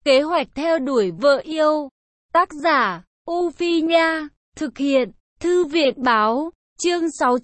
Kế hoạch theo đuổi vợ yêu. Tác giả, U Phi Nha. Thực hiện, Thư viện Báo. Chương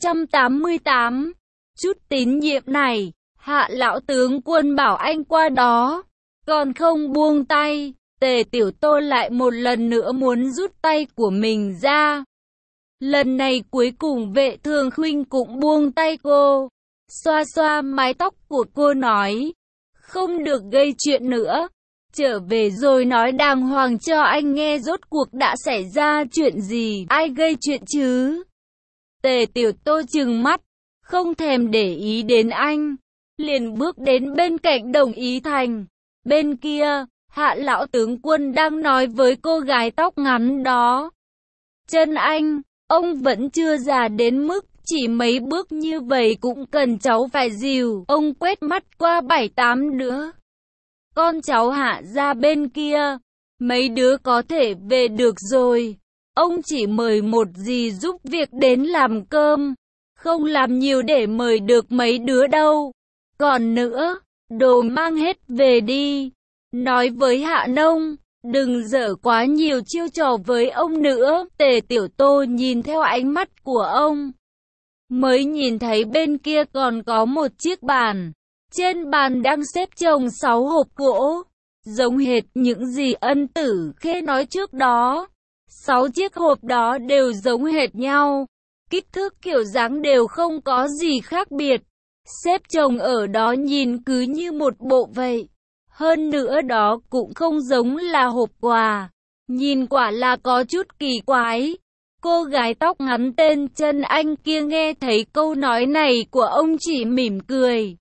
688. Chút tín nhiệm này, Hạ lão tướng quân bảo anh qua đó. Còn không buông tay, Tề Tiểu Tô lại một lần nữa muốn rút tay của mình ra. Lần này cuối cùng Vệ Thường Khuynh cũng buông tay cô. Xoa xoa mái tóc của cô nói, không được gây chuyện nữa. Trở về rồi nói đàng hoàng cho anh nghe rốt cuộc đã xảy ra chuyện gì, ai gây chuyện chứ. Tề Tiểu Tô trừng mắt, không thèm để ý đến anh, liền bước đến bên cạnh Đồng Ý Thành. Bên kia, Hạ lão tướng quân đang nói với cô gái tóc ngắn đó. Chân anh, ông vẫn chưa già đến mức chỉ mấy bước như vậy cũng cần cháu phải dìu. Ông quét mắt qua 7-8 đứa con cháu Hạ ra bên kia, mấy đứa có thể về được rồi. Ông chỉ mời một dì giúp việc đến làm cơm, không làm nhiều để mời được mấy đứa đâu. Còn nữa, đồ mang hết về đi. Nói với Hạ Nông, đừng dở quá nhiều chiêu trò với ông nữa. Tề Tiểu Tô nhìn theo ánh mắt của ông, mới nhìn thấy bên kia còn có một chiếc bàn. Trên bàn đang xếp chồng 6 hộp gỗ, giống hệt những gì Ân Tử Khê nói trước đó. 6 chiếc hộp đó đều giống hệt nhau, kích thước kiểu dáng đều không có gì khác biệt. Xếp chồng ở đó nhìn cứ như một bộ vậy. Hơn nữa đó cũng không giống là hộp quà, nhìn quả là có chút kỳ quái. Cô gái tóc ngắn tên Chân Anh kia nghe thấy câu nói này của ông chỉ mỉm cười.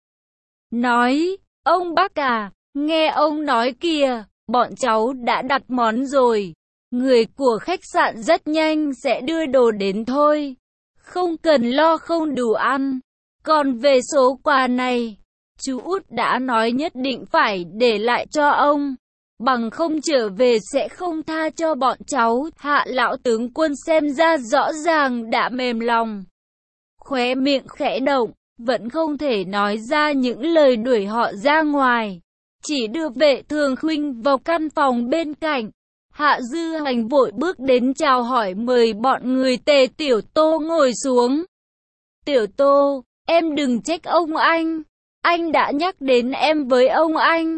Nói, ông bác à, nghe ông nói kìa, bọn cháu đã đặt món rồi. Người của khách sạn rất nhanh sẽ đưa đồ đến thôi. Không cần lo không đủ ăn. Còn về số quà này, chú Út đã nói nhất định phải để lại cho ông. Bằng không trở về sẽ không tha cho bọn cháu. Hạ lão tướng quân xem ra rõ ràng đã mềm lòng. Khóe miệng khẽ động, vẫn không thể nói ra những lời đuổi họ ra ngoài. Chỉ đưa Vệ Thường Khuynh vào căn phòng bên cạnh. Hạ Dư Hành vội bước đến chào hỏi mời bọn người Tề Tiểu Tô ngồi xuống. Tiểu Tô, em đừng trách ông anh đã nhắc đến em với ông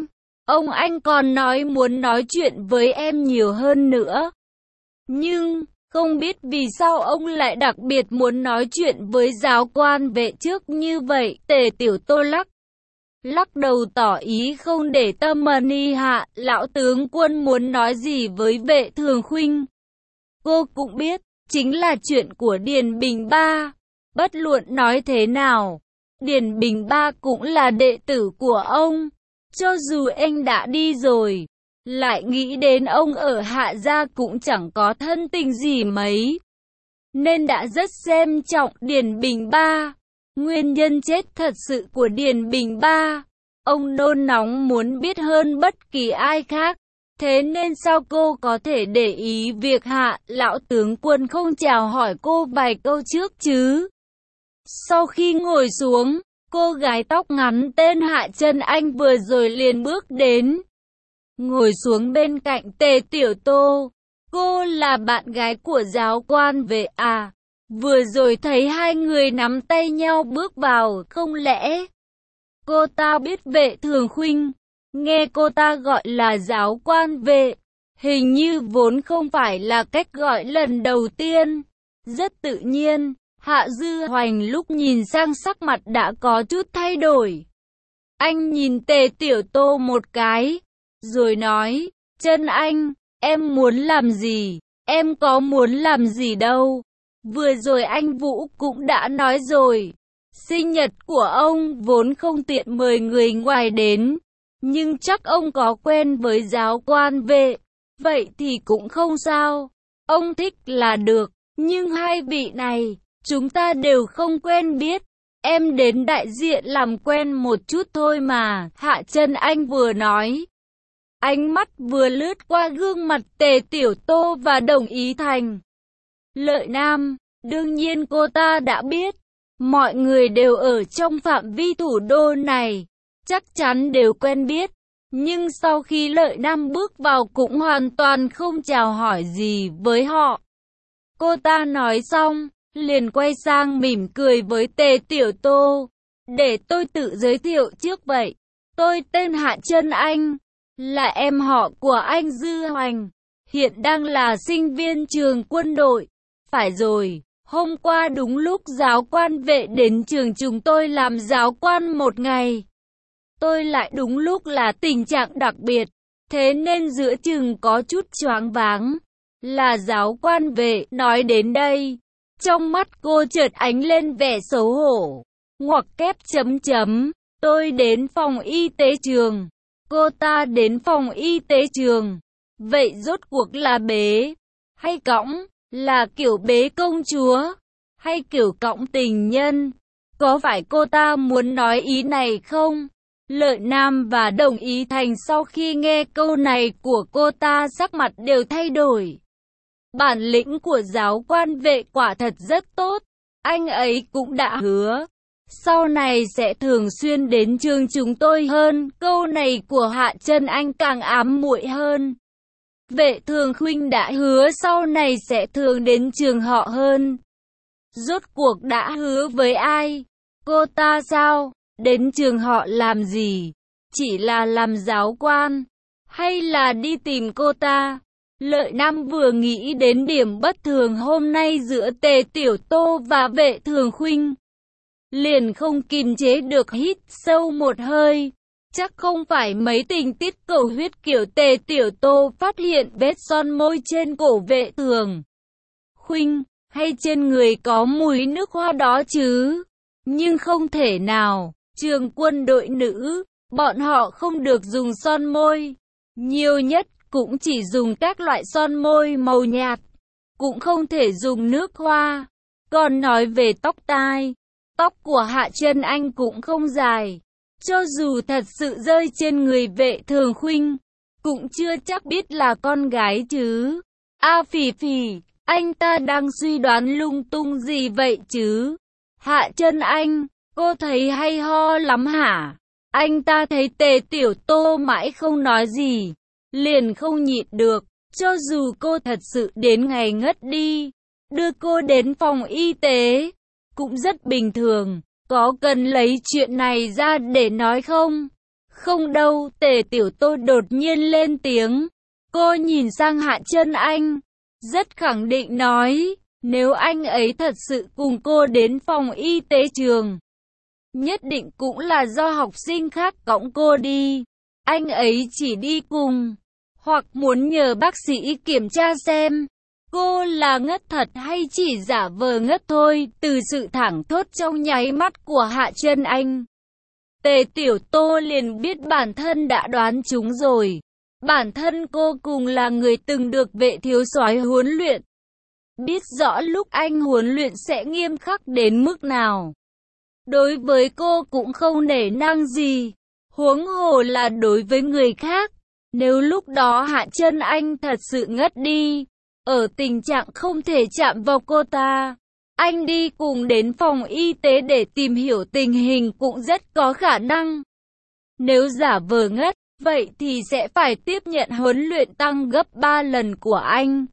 anh còn nói muốn nói chuyện với em nhiều hơn nữa. Nhưng, không biết vì sao ông lại đặc biệt muốn nói chuyện với giáo quan Vệ trước như vậy. Tề Tiểu Tô lắc đầu tỏ ý không để tâm mani Hạ lão tướng quân muốn nói gì với Vệ Thường Khuynh. Cô cũng biết, chính là chuyện của Điền Bình Ba. Bất luận nói thế nào, Điền Bình Ba cũng là đệ tử của ông. Cho dù anh đã đi rồi, lại nghĩ đến ông ở Hạ gia cũng chẳng có thân tình gì mấy, nên đã rất xem trọng Điền Bình Ba. Nguyên nhân chết thật sự của Điền Bình Ba, ông nôn nóng muốn biết hơn bất kỳ ai khác. Thế nên sao cô có thể để ý việc Hạ lão tướng quân không chào hỏi cô vài câu trước chứ? Sau khi ngồi xuống, cô gái tóc ngắn tên Hạ Chân Anh vừa rồi liền bước đến, ngồi xuống bên cạnh Tề Tiểu Tô. Cô là bạn gái của giáo quan Vệ à? Vừa rồi thấy hai người nắm tay nhau bước vào, không lẽ cô ta biết Vệ Thường Khuynh? Nghe cô ta gọi là giáo quan Vệ, hình như vốn không phải là cách gọi lần đầu tiên. Rất tự nhiên, Hạ Dư Hoành lúc nhìn sang sắc mặt đã có chút thay đổi. Anh nhìn Tề Tiểu Tô một cái, rồi nói, Chân Anh, em muốn làm gì? Em có muốn làm gì đâu. Vừa rồi anh Vũ cũng đã nói rồi, sinh nhật của ông vốn không tiện mời người ngoài đến, nhưng chắc ông có quen với giáo quan Vệ, vậy thì cũng không sao. Ông thích là được, nhưng hai vị này, chúng ta đều không quen biết. Em đến đại diện làm quen một chút thôi mà. Hạ Chân Anh vừa nói, ánh mắt vừa lướt qua gương mặt Tề Tiểu Tô và Đồng Ý Thành. Lợi Nam, đương nhiên cô ta đã biết, mọi người đều ở trong phạm vi thủ đô này, chắc chắn đều quen biết. Nhưng sau khi Lợi Nam bước vào cũng hoàn toàn không chào hỏi gì với họ. Cô ta nói xong, liền quay sang mỉm cười với Tề Tiểu Tô. Để tôi tự giới thiệu trước vậy. Tôi tên Hạ Trân Anh, là em họ của anh Dư Hoành, hiện đang là sinh viên trường quân đội. Phải rồi, hôm qua đúng lúc giáo quan Vệ đến trường chúng tôi làm giáo quan một ngày. Tôi lại đúng lúc là tình trạng đặc biệt, thế nên giữa chừng có chút choáng váng. Là giáo quan Vệ nói đến đây, trong mắt cô chợt ánh lên vẻ xấu hổ. Ngoặc kép chấm chấm, tôi đến phòng y tế trường. Cô ta đến phòng y tế trường. Vậy rốt cuộc là bế hay cõng? Là kiểu bế công chúa hay kiểu cõng tình nhân? Có phải cô ta muốn nói ý này không? Lợi Nam và Đồng Ý Thành sau khi nghe câu này của cô ta sắc mặt đều thay đổi. Bản lĩnh của giáo quan Vệ quả thật rất tốt. Anh ấy cũng đã hứa sau này sẽ thường xuyên đến trường chúng tôi hơn. Câu này của Hạ Trân Anh càng ám muội hơn. Vệ Thường Khuynh đã hứa sau này sẽ thường đến trường họ hơn. Rốt cuộc đã hứa với ai? Cô ta sao? Đến trường họ làm gì? Chỉ là làm giáo quan? Hay là đi tìm cô ta? Lợi Nam vừa nghĩ đến điểm bất thường hôm nay giữa Tề Tiểu Tô và Vệ Thường Khuynh, liền không kìm chế được hít sâu một hơi. Chắc không phải mấy tình tiết cầu huyết kiểu Tề Tiểu Tô phát hiện vết son môi trên cổ Vệ Thường Khuynh, hay trên người có mùi nước hoa đó chứ. Nhưng không thể nào, trường quân đội nữ, bọn họ không được dùng son môi. Nhiều nhất cũng chỉ dùng các loại son môi màu nhạt, cũng không thể dùng nước hoa. Còn nói về tóc tai, tóc của Hạ Trân Anh cũng không dài. Cho dù thật sự rơi trên người Vệ Thường Khuynh, cũng chưa chắc biết là con gái chứ. Phì phì, anh ta đang suy đoán lung tung gì vậy chứ? Hạ Trân Anh, cô thấy hay ho lắm hả? Anh ta thấy Tề Tiểu Tô mãi không nói gì, liền không nhịn được. Cho dù cô thật sự đến ngày ngất đi, đưa cô đến phòng y tế, cũng rất bình thường. Có cần lấy chuyện này ra để nói không? Không đâu. Tề Tiểu Tô đột nhiên lên tiếng. Cô nhìn sang Hạ Trân Anh, rất khẳng định nói, nếu anh ấy thật sự cùng cô đến phòng y tế trường, nhất định cũng là do học sinh khác cõng cô đi. Anh ấy chỉ đi cùng, hoặc muốn nhờ bác sĩ kiểm tra xem cô là ngất thật hay chỉ giả vờ ngất thôi. Từ sự thẳng thốt trong nháy mắt của Hạ Trân Anh, Tề Tiểu Tô liền biết bản thân đã đoán trúng rồi. Bản thân cô cùng là người từng được Vệ thiếu soái huấn luyện, biết rõ lúc anh huấn luyện sẽ nghiêm khắc đến mức nào. Đối với cô cũng không nể nang gì, huống hồ là đối với người khác. Nếu lúc đó Hạ Trân Anh thật sự ngất đi, ở tình trạng không thể chạm vào cô ta, anh đi cùng đến phòng y tế để tìm hiểu tình hình cũng rất có khả năng. Nếu giả vờ ngất, vậy thì sẽ phải tiếp nhận huấn luyện tăng gấp 3 lần của anh.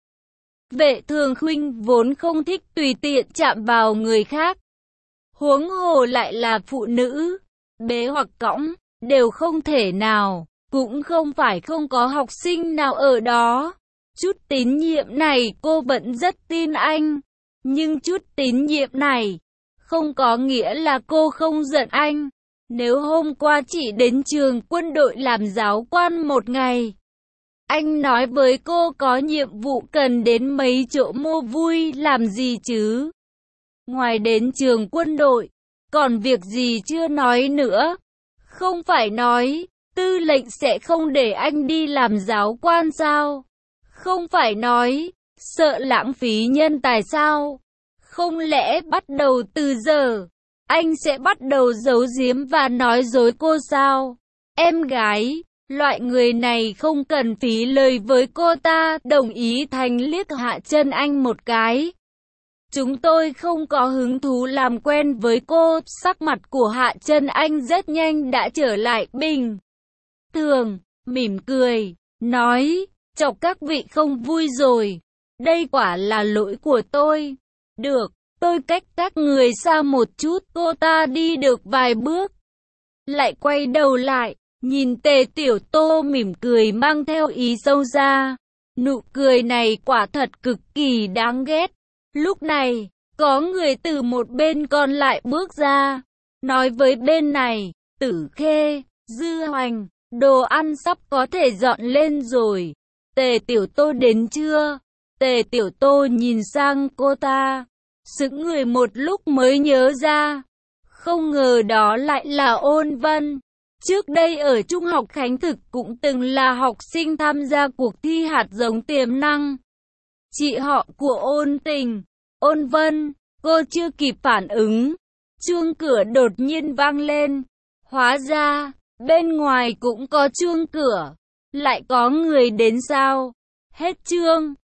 Vệ Thường Khuynh vốn không thích tùy tiện chạm vào người khác, huống hồ lại là phụ nữ, bế hoặc cõng, đều không thể nào. Cũng không phải không có học sinh nào ở đó. Chút tín nhiệm này cô vẫn rất tin anh. Nhưng chút tín nhiệm này không có nghĩa là cô không giận anh. Nếu hôm qua chỉ đến trường quân đội làm giáo quan một ngày, anh nói với cô có nhiệm vụ cần đến mấy chỗ mua vui làm gì chứ? Ngoài đến trường quân đội, còn việc gì chưa nói nữa? Không phải nói tư lệnh sẽ không để anh đi làm giáo quan sao? Không phải nói sợ lãng phí nhân tài sao? Không lẽ bắt đầu từ giờ anh sẽ bắt đầu giấu giếm và nói dối cô sao? Em gái, loại người này không cần phí lời với cô ta. Đồng Ý Thành liếc Hạ Trân Anh một cái. Chúng tôi không có hứng thú làm quen với cô. Sắc mặt của Hạ Trân Anh rất nhanh đã trở lại bình thường. mỉm cười, nói, chọc các vị không vui rồi. Đây quả là lỗi của tôi. Được, tôi cách các người xa một chút. Cô ta đi được vài bước, lại quay đầu lại, nhìn Tề Tiểu Tô mỉm cười mang theo ý sâu xa. Nụ cười này quả thật cực kỳ đáng ghét. Lúc này, có người từ một bên còn lại bước ra, nói với bên này, Tử Khê, Dư Hoành, đồ ăn sắp có thể dọn lên rồi. Tề Tiểu Tô đến chưa? Tề Tiểu Tô nhìn sang cô ta, sững người một lúc mới nhớ ra. Không ngờ đó lại là Ôn Vân. Trước đây ở Trung học Khánh Thực cũng từng là học sinh tham gia cuộc thi hạt giống tiềm năng. Chị họ của Ôn Tình, Ôn Vân, cô chưa kịp phản ứng. Chuông cửa đột nhiên vang lên. Hóa ra, bên ngoài cũng có chuông cửa. Lại có người đến sao? Hết chương.